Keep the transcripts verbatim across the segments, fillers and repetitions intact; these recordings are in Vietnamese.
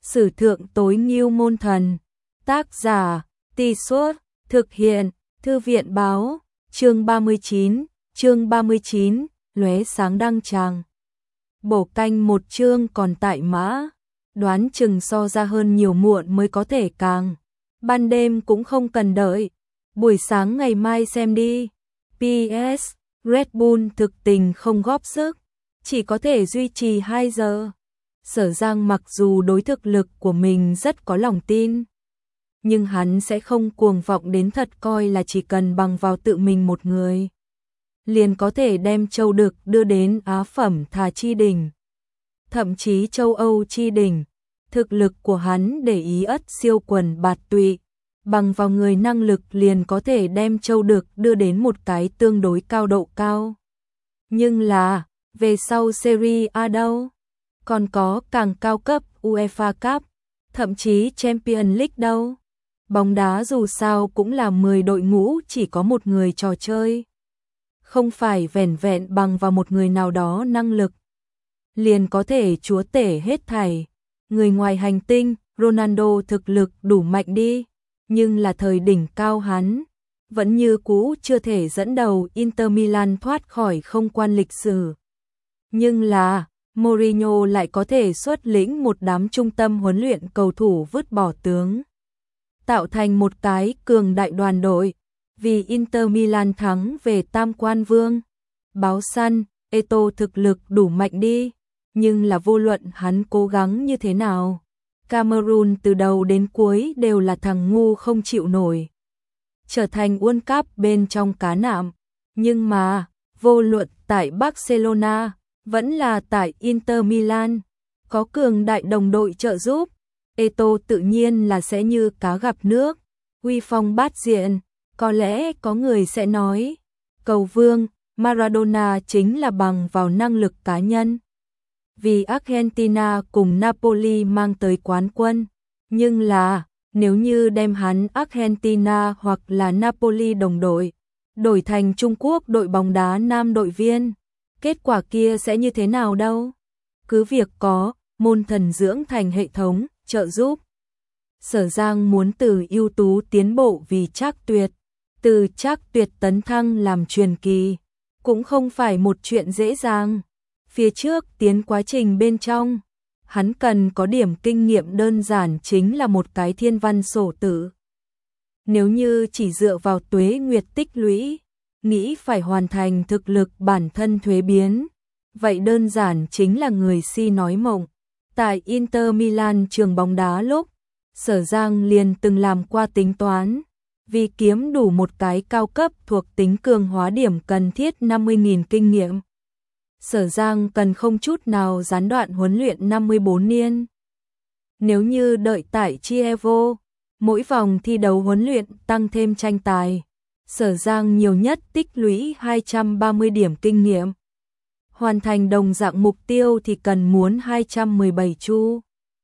Sử thượng tối ngưu môn thần. Tác giả, Tì Suốt, thực hiện, Thư viện báo, chương ba mươi chín, chương ba mươi chín, lóe sáng đăng tràng. Bổ canh một chương còn tại mã, đoán chừng so ra hơn nhiều muộn mới có thể càng. Ban đêm cũng không cần đợi, buổi sáng ngày mai xem đi. pê ét, Red Bull thực tình không góp sức, chỉ có thể duy trì hai giờ. Sở Giang mặc dù đối thực lực của mình rất có lòng tin, nhưng hắn sẽ không cuồng vọng đến thật coi là chỉ cần bằng vào tự mình một người liền có thể đem châu đực đưa đến Á phẩm thà chi đỉnh, thậm chí châu Âu chi đỉnh. Thực lực của hắn để ý ất siêu quần bạt tụy, bằng vào người năng lực liền có thể đem châu đực đưa đến một cái tương đối cao độ cao. Nhưng là, về sau Serie A đâu? Còn có càng cao cấp UEFA Cup, thậm chí Champions League đâu? Bóng đá dù sao cũng là mười đội ngũ chỉ có một người trò chơi. Không phải vẻn vẹn bằng vào một người nào đó năng lực liền có thể chúa tể hết thảy. Người ngoài hành tinh, Ronaldo thực lực đủ mạnh đi, nhưng là thời đỉnh cao hắn vẫn như cũ chưa thể dẫn đầu Inter Milan thoát khỏi không quan lịch sử. Nhưng là Mourinho lại có thể xuất lĩnh một đám trung tâm huấn luyện cầu thủ vứt bỏ tướng, tạo thành một cái cường đại đoàn đội, vì Inter Milan thắng về tam quan vương. Báo săn, Eto'o thực lực đủ mạnh đi, nhưng là vô luận hắn cố gắng như thế nào, Cameroon từ đầu đến cuối đều là thằng ngu không chịu nổi, trở thành World Cup bên trong cá nạm. Nhưng mà, vô luận tại Barcelona, vẫn là tại Inter Milan, có cường đại đồng đội trợ giúp, Eto'o tự nhiên là sẽ như cá gặp nước, uy phong bát diện. Có lẽ có người sẽ nói, cầu vương, Maradona chính là bằng vào năng lực cá nhân, vì Argentina cùng Napoli mang tới quán quân. Nhưng là, nếu như đem hắn Argentina hoặc là Napoli đồng đội, đổi thành Trung Quốc đội bóng đá nam đội viên, kết quả kia sẽ như thế nào đâu? Cứ việc có môn thần dưỡng thành hệ thống trợ giúp, Sở Giang muốn từ ưu tú tiến bộ vì Trác Tuyệt, từ Trác Tuyệt tấn thăng làm truyền kỳ, cũng không phải một chuyện dễ dàng. Phía trước tiến quá trình bên trong, hắn cần có điểm kinh nghiệm đơn giản chính là một cái thiên văn sổ tử. Nếu như chỉ dựa vào tuế nguyệt tích lũy, nghĩ phải hoàn thành thực lực bản thân thuế biến, vậy đơn giản chính là người si nói mộng. Tại Inter Milan trường bóng đá lúc, Sở Giang liền từng làm qua tính toán, vì kiếm đủ một cái cao cấp thuộc tính cường hóa điểm cần thiết năm mươi nghìn kinh nghiệm. Sở Giang cần không chút nào gián đoạn huấn luyện năm mươi bốn niên. Nếu như đợi tại Chievo, mỗi vòng thi đấu huấn luyện tăng thêm tranh tài, Sở Giang nhiều nhất tích lũy hai trăm ba mươi điểm kinh nghiệm. Hoàn thành đồng dạng mục tiêu thì cần muốn hai trăm mười bảy chu.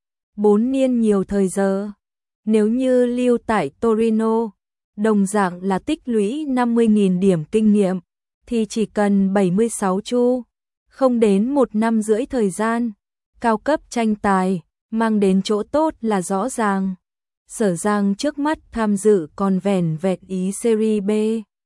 bốn niên nhiều thời giờ. Nếu như lưu tại Torino, đồng dạng là tích lũy năm mươi nghìn điểm kinh nghiệm, thì chỉ cần bảy mươi sáu chu, không đến một năm rưỡi thời gian. Cao cấp tranh tài, mang đến chỗ tốt là rõ ràng. Sở Giang trước mắt tham dự còn vẻn vẹn ý Serie B.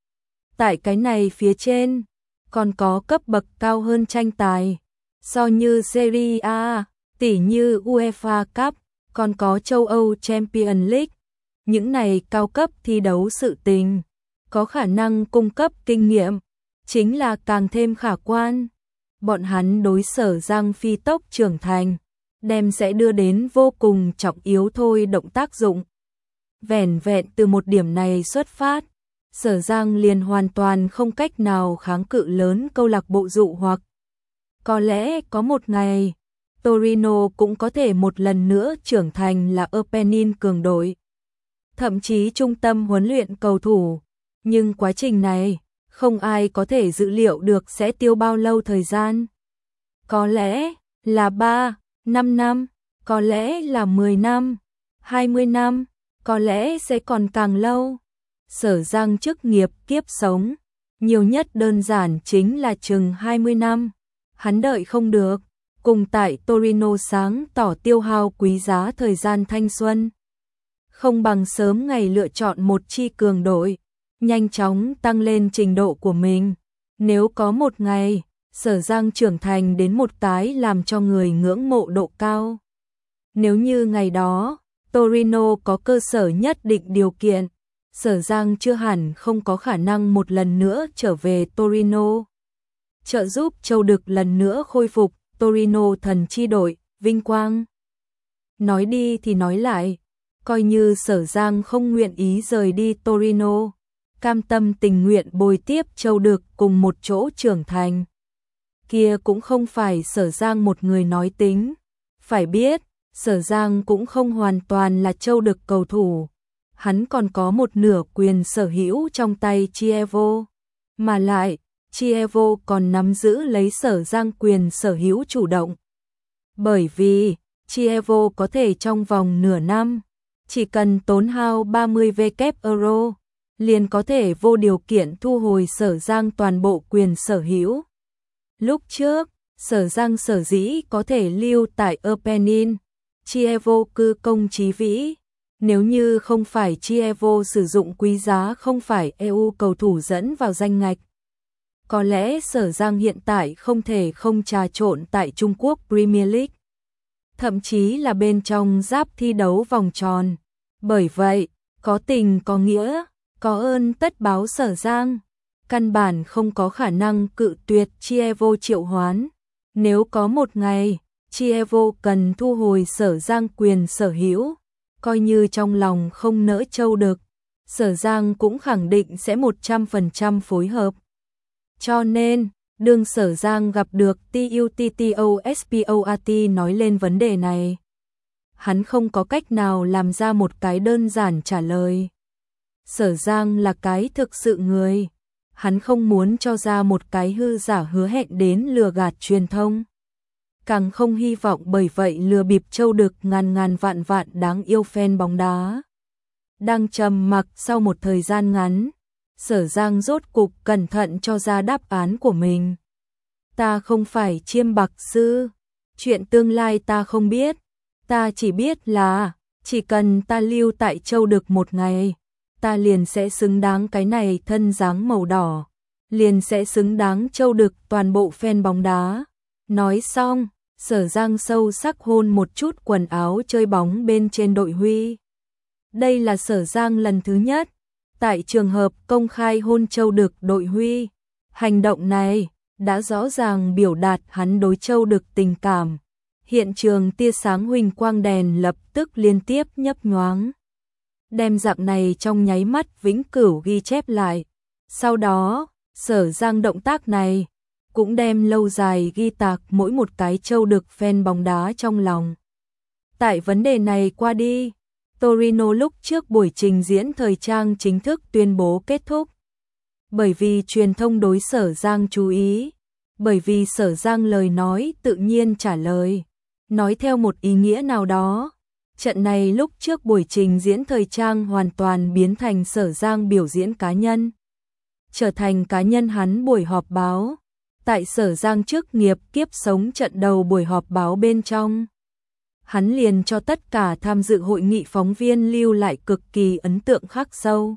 Tại cái này phía trên, còn có cấp bậc cao hơn tranh tài, so như Serie A, tỉ như UEFA Cup, còn có châu Âu Champions League. Những này cao cấp thi đấu sự tình, có khả năng cung cấp kinh nghiệm, chính là càng thêm khả quan. Bọn hắn đối Sở Giang phi tốc trưởng thành, đem sẽ đưa đến vô cùng trọng yếu thôi động tác dụng. Vẻn vẹn từ một điểm này xuất phát, Sở Giang liền hoàn toàn không cách nào kháng cự lớn câu lạc bộ dụ hoặc. Có lẽ có một ngày, Torino cũng có thể một lần nữa trưởng thành là Apennin cường đội, thậm chí trung tâm huấn luyện cầu thủ. Nhưng quá trình này, không ai có thể dự liệu được sẽ tiêu bao lâu thời gian. Có lẽ là ba, năm năm, có lẽ là mười năm, hai mươi năm, có lẽ sẽ còn càng lâu. Sở Giang chức nghiệp kiếp sống, nhiều nhất đơn giản chính là chừng hai mươi năm. Hắn đợi không được, cùng tại Torino sáng tỏ tiêu hao quý giá thời gian thanh xuân. Không bằng sớm ngày lựa chọn một chi cường đội, nhanh chóng tăng lên trình độ của mình. Nếu có một ngày, Sở Giang trưởng thành đến một cái làm cho người ngưỡng mộ độ cao. Nếu như ngày đó, Torino có cơ sở nhất định điều kiện, Sở Giang chưa hẳn không có khả năng một lần nữa trở về Torino. Trợ giúp Châu Đực lần nữa khôi phục Torino thần chi đội, vinh quang. Nói đi thì nói lại, coi như Sở Giang không nguyện ý rời đi Torino, cam tâm tình nguyện bồi tiếp Châu Đực cùng một chỗ trưởng thành. Kia cũng không phải Sở Giang một người nói tính. Phải biết, Sở Giang cũng không hoàn toàn là Châu Đực cầu thủ. Hắn còn có một nửa quyền sở hữu trong tay Chievo. Mà lại, Chievo còn nắm giữ lấy Sở Giang quyền sở hữu chủ động. Bởi vì, Chievo có thể trong vòng nửa năm, chỉ cần tốn hao ba mươi vạn euro, liền có thể vô điều kiện thu hồi Sở Giang toàn bộ quyền sở hữu. Lúc trước, Sở Giang sở dĩ có thể lưu tại Apennin, Chievo cư công chí vĩ. Nếu như không phải Chievo sử dụng quý giá không phải e u cầu thủ dẫn vào danh ngạch, có lẽ Sở Giang hiện tại không thể không trà trộn tại Trung Quốc Premier League, thậm chí là bên trong giáp thi đấu vòng tròn. Bởi vậy, có tình có nghĩa, có ơn tất báo Sở Giang, căn bản không có khả năng cự tuyệt Chievo triệu hoán. Nếu có một ngày, Chievo cần thu hồi Sở Giang quyền sở hữu, coi như trong lòng không nỡ Châu Đực, Sở Giang cũng khẳng định sẽ một trăm phần trăm phối hợp. Cho nên, đương Sở Giang gặp được Tuttosport nói lên vấn đề này, hắn không có cách nào làm ra một cái đơn giản trả lời. Sở Giang là cái thực sự người, hắn không muốn cho ra một cái hư giả hứa hẹn đến lừa gạt truyền thông. Càng không hy vọng bởi vậy lừa bịp Châu Đực ngàn ngàn vạn vạn đáng yêu fan bóng đá. Đang trầm mặc sau một thời gian ngắn, Sở Giang rốt cục cẩn thận cho ra đáp án của mình. Ta không phải chiêm bạc sư, chuyện tương lai ta không biết, ta chỉ biết là chỉ cần ta lưu tại Châu Đực một ngày, ta liền sẽ xứng đáng cái này thân dáng màu đỏ, liền sẽ xứng đáng Châu Đực toàn bộ fan bóng đá. Nói xong, Sở Giang sâu sắc hôn một chút quần áo chơi bóng bên trên đội huy. Đây là Sở Giang lần thứ nhất tại trường hợp công khai hôn Châu Đực đội huy. Hành động này đã rõ ràng biểu đạt hắn đối Châu Đực tình cảm. Hiện trường tia sáng huỳnh quang đèn lập tức liên tiếp nhấp nhoáng, đem dạng này trong nháy mắt vĩnh cửu ghi chép lại. Sau đó, Sở Giang động tác này cũng đem lâu dài ghi tạc mỗi một cái Châu Đực fan bóng đá trong lòng. Tại vấn đề này qua đi, Torino lúc trước buổi trình diễn thời trang chính thức tuyên bố kết thúc. Bởi vì truyền thông đối Sở Giang chú ý, bởi vì Sở Giang lời nói tự nhiên trả lời, nói theo một ý nghĩa nào đó. Trận này lúc trước buổi trình diễn thời trang hoàn toàn biến thành Sở Giang biểu diễn cá nhân, trở thành cá nhân hắn buổi họp báo. Tại Sở Giang chức nghiệp kiếp sống trận đầu buổi họp báo bên trong, hắn liền cho tất cả tham dự hội nghị phóng viên lưu lại cực kỳ ấn tượng khắc sâu.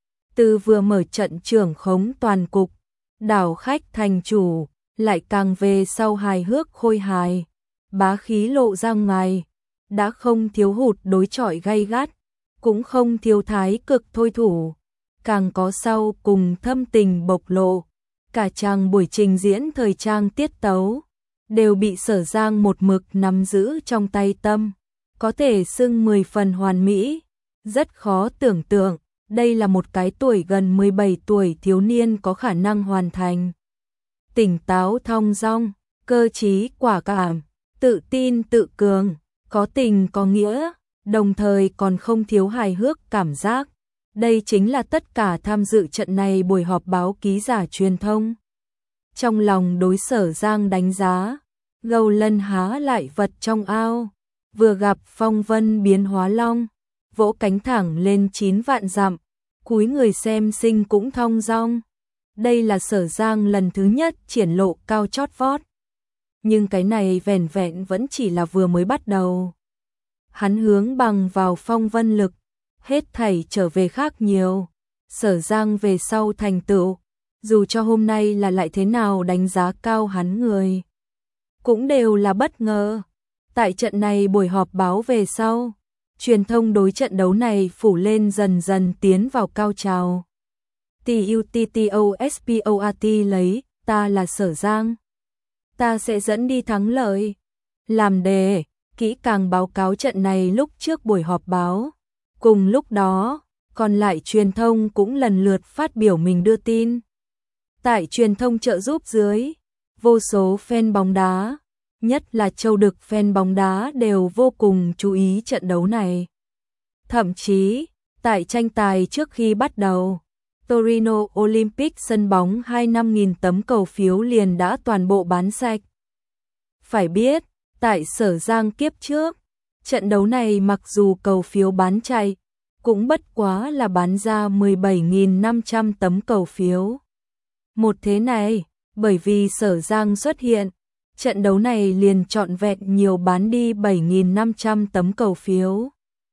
Từ vừa mở trận trưởng khống toàn cục, đảo khách thành chủ, lại càng về sau hài hước khôi hài, bá khí lộ ra ngoài, đã không thiếu hụt đối chọi gay gắt, cũng không thiếu thái cực thôi thủ, càng có sau cùng thâm tình bộc lộ. Cả trang buổi trình diễn thời trang tiết tấu đều bị Sở Giang một mực nắm giữ trong tay tâm, có thể xưng mười phần hoàn mỹ. Rất khó tưởng tượng, đây là một cái tuổi gần mười bảy tuổi thiếu niên có khả năng hoàn thành. Tỉnh táo thong dong, cơ trí quả cảm, tự tin tự cường, có tình có nghĩa, đồng thời còn không thiếu hài hước cảm giác. Đây chính là tất cả tham dự trận này buổi họp báo ký giả truyền thông. Trong lòng đối Sở Giang đánh giá, gâu lân há lại vật trong ao, vừa gặp phong vân biến hóa long, vỗ cánh thẳng lên chín vạn dặm, cúi người xem sinh cũng thong dong. Đây là Sở Giang lần thứ nhất triển lộ cao chót vót. nhưng cái này vẻn vẹn vẫn chỉ là vừa mới bắt đầu. Hắn hướng bằng vào phong vân lực, hết thảy trở về khác nhiều. Sở Giang về sau thành tựu, dù cho hôm nay là lại thế nào đánh giá cao hắn người, cũng đều là bất ngờ. Tại trận này buổi họp báo về sau, truyền thông đối trận đấu này phủ lên dần dần tiến vào cao trào. TUTTOSPORT lấy, ta là Sở Giang. Ta sẽ dẫn đi thắng lợi. Làm đề, kỹ càng báo cáo trận này lúc trước buổi họp báo. Cùng lúc đó, còn lại truyền thông cũng lần lượt phát biểu mình đưa tin. Tại truyền thông trợ giúp dưới, vô số fan bóng đá, nhất là châu đực fan bóng đá đều vô cùng chú ý trận đấu này. Thậm chí, tại tranh tài trước khi bắt đầu, Torino Olympic sân bóng hai mươi lăm nghìn tấm cầu phiếu liền đã toàn bộ bán sạch. Phải biết, tại Sở Giang kiếp trước, trận đấu này mặc dù cầu phiếu bán chạy, cũng bất quá là bán ra mười bảy nghìn năm trăm tấm cầu phiếu. Một thế này, bởi vì Sở Giang xuất hiện, trận đấu này liền trọn vẹn nhiều bán đi bảy nghìn năm trăm tấm cầu phiếu.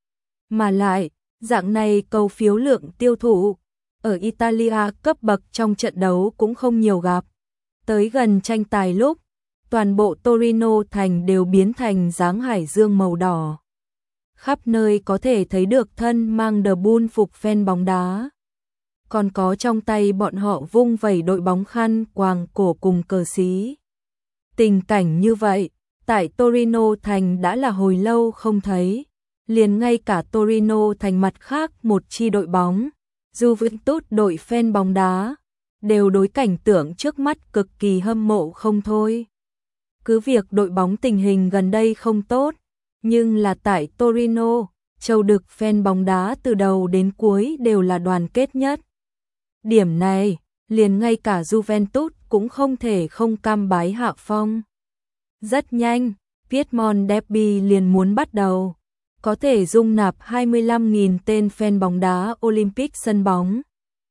Mà lại, dạng này cầu phiếu lượng tiêu thụ, ở Italia cấp bậc trong trận đấu cũng không nhiều gặp. Tới gần tranh tài lúc, toàn bộ Torino thành đều biến thành dáng hải dương màu đỏ. Khắp nơi có thể thấy được thân mang The Bull phục fan bóng đá. Còn có trong tay bọn họ vung vẩy đội bóng khăn quàng cổ cùng cờ xí. Tình cảnh như vậy, tại Torino thành đã là hồi lâu không thấy. Liền ngay cả Torino thành mặt khác một chi đội bóng, Juventus đội fan bóng đá, đều đối cảnh tượng trước mắt cực kỳ hâm mộ không thôi. Cứ việc đội bóng tình hình gần đây không tốt, nhưng là tại Torino, châu đực fan bóng đá từ đầu đến cuối đều là đoàn kết nhất. Điểm này, liền ngay cả Juventus cũng không thể không cam bái hạ phong. Rất nhanh, Piedmont Derby liền muốn bắt đầu, có thể dung nạp hai mươi lăm nghìn tên fan bóng đá Olympic sân bóng.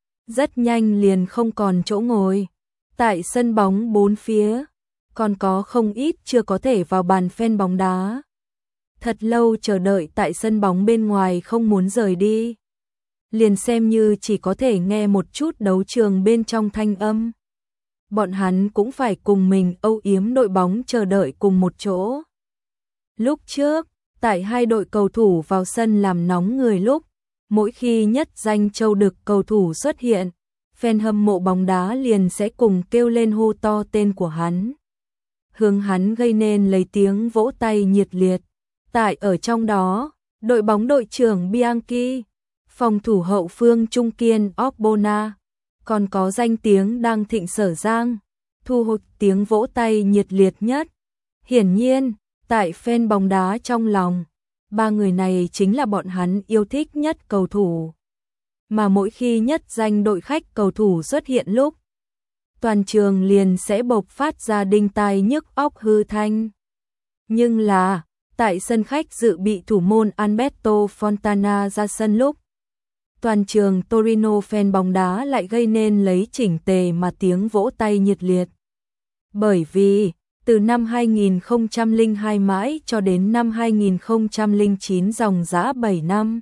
Rất nhanh liền không còn chỗ ngồi. Tại sân bóng bốn phía, còn có không ít chưa có thể vào bàn fan bóng đá. Thật lâu chờ đợi tại sân bóng bên ngoài không muốn rời đi. Liền xem như chỉ có thể nghe một chút đấu trường bên trong thanh âm. Bọn hắn cũng phải cùng mình âu yếm đội bóng chờ đợi cùng một chỗ. Lúc trước, tại hai đội cầu thủ vào sân làm nóng người lúc, mỗi khi nhất danh châu đực cầu thủ xuất hiện, fan hâm mộ bóng đá liền sẽ cùng kêu lên hô to tên của hắn. Hướng hắn gây nên lấy tiếng vỗ tay nhiệt liệt. Tại ở trong đó, đội bóng đội trưởng Bianchi, phòng thủ hậu phương trung kiên Ogbonna, còn có danh tiếng đang thịnh Sở Giang, thu hút tiếng vỗ tay nhiệt liệt nhất. Hiển nhiên, tại fan bóng đá trong lòng, ba người này chính là bọn hắn yêu thích nhất cầu thủ. Mà mỗi khi nhất danh đội khách cầu thủ xuất hiện lúc, toàn trường liền sẽ bộc phát ra đinh tai nhức óc hư thanh. Nhưng là, tại sân khách dự bị thủ môn Alberto Fontana ra sân lúc, toàn trường Torino fan bóng đá lại gây nên lấy chỉnh tề mà tiếng vỗ tay nhiệt liệt. Bởi vì, từ năm hai nghìn không trăm lẻ hai mãi cho đến năm hai nghìn không trăm lẻ chín dòng dã bảy năm,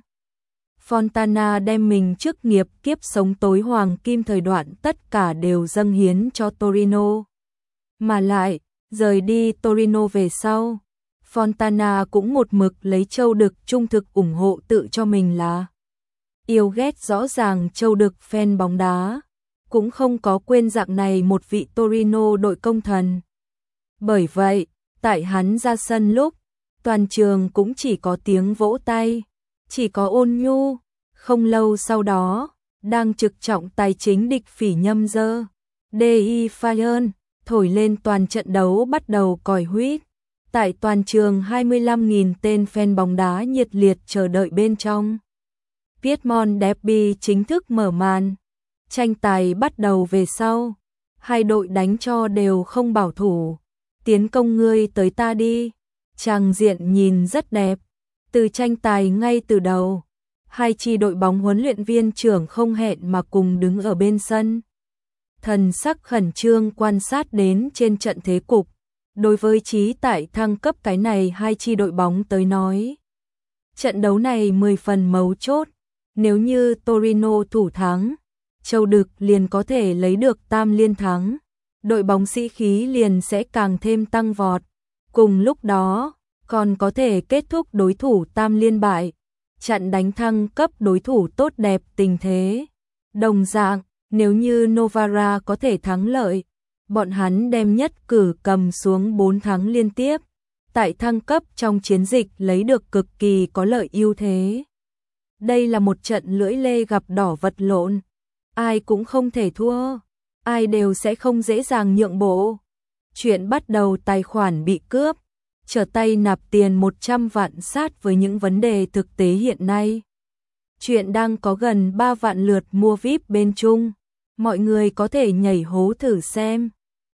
Fontana đem mình chức nghiệp kiếp sống tối hoàng kim thời đoạn tất cả đều dâng hiến cho Torino. Mà lại, rời đi Torino về sau, Fontana cũng một mực lấy châu đực trung thực ủng hộ tự cho mình là yêu ghét rõ ràng châu đực fan bóng đá, cũng không có quên dạng này một vị Torino đội công thần. Bởi vậy, tại hắn ra sân lúc, toàn trường cũng chỉ có tiếng vỗ tay, chỉ có ôn nhu. Không lâu sau đó, đang trực trọng tài chính địch phỉ nhâm dơ, Dei Fayern, thổi lên toàn trận đấu bắt đầu còi huýt. Tại toàn trường hai mươi lăm nghìn tên fan bóng đá nhiệt liệt chờ đợi bên trong. Piedmont Derby chính thức mở màn. Tranh tài bắt đầu về sau. Hai đội đánh cho đều không bảo thủ. Tiến công ngươi tới ta đi. Tràng diện nhìn rất đẹp. Từ tranh tài ngay từ đầu, hai chi đội bóng huấn luyện viên trưởng không hẹn mà cùng đứng ở bên sân. Thần sắc khẩn trương quan sát đến trên trận thế cục. Đối với trí tại thăng cấp cái này hai chi đội bóng tới nói, trận đấu này mười phần mấu chốt, nếu như Torino thủ thắng, Châu Đực liền có thể lấy được tam liên thắng, đội bóng sĩ khí liền sẽ càng thêm tăng vọt, cùng lúc đó còn có thể kết thúc đối thủ tam liên bại, chặn đánh thăng cấp đối thủ tốt đẹp tình thế. Đồng dạng, nếu như Novara có thể thắng lợi, bọn hắn đem nhất cử cầm xuống bốn thắng liên tiếp, tại thăng cấp trong chiến dịch lấy được cực kỳ có lợi ưu thế. Đây là một trận lưỡi lê gặp đỏ vật lộn, ai cũng không thể thua, ai đều sẽ không dễ dàng nhượng bộ. Chuyện bắt đầu tài khoản bị cướp, trở tay nạp tiền một trăm vạn sát với những vấn đề thực tế hiện nay. Chuyện đang có gần ba vạn lượt mua vi ai pi bên Trung, mọi người có thể nhảy hố thử xem.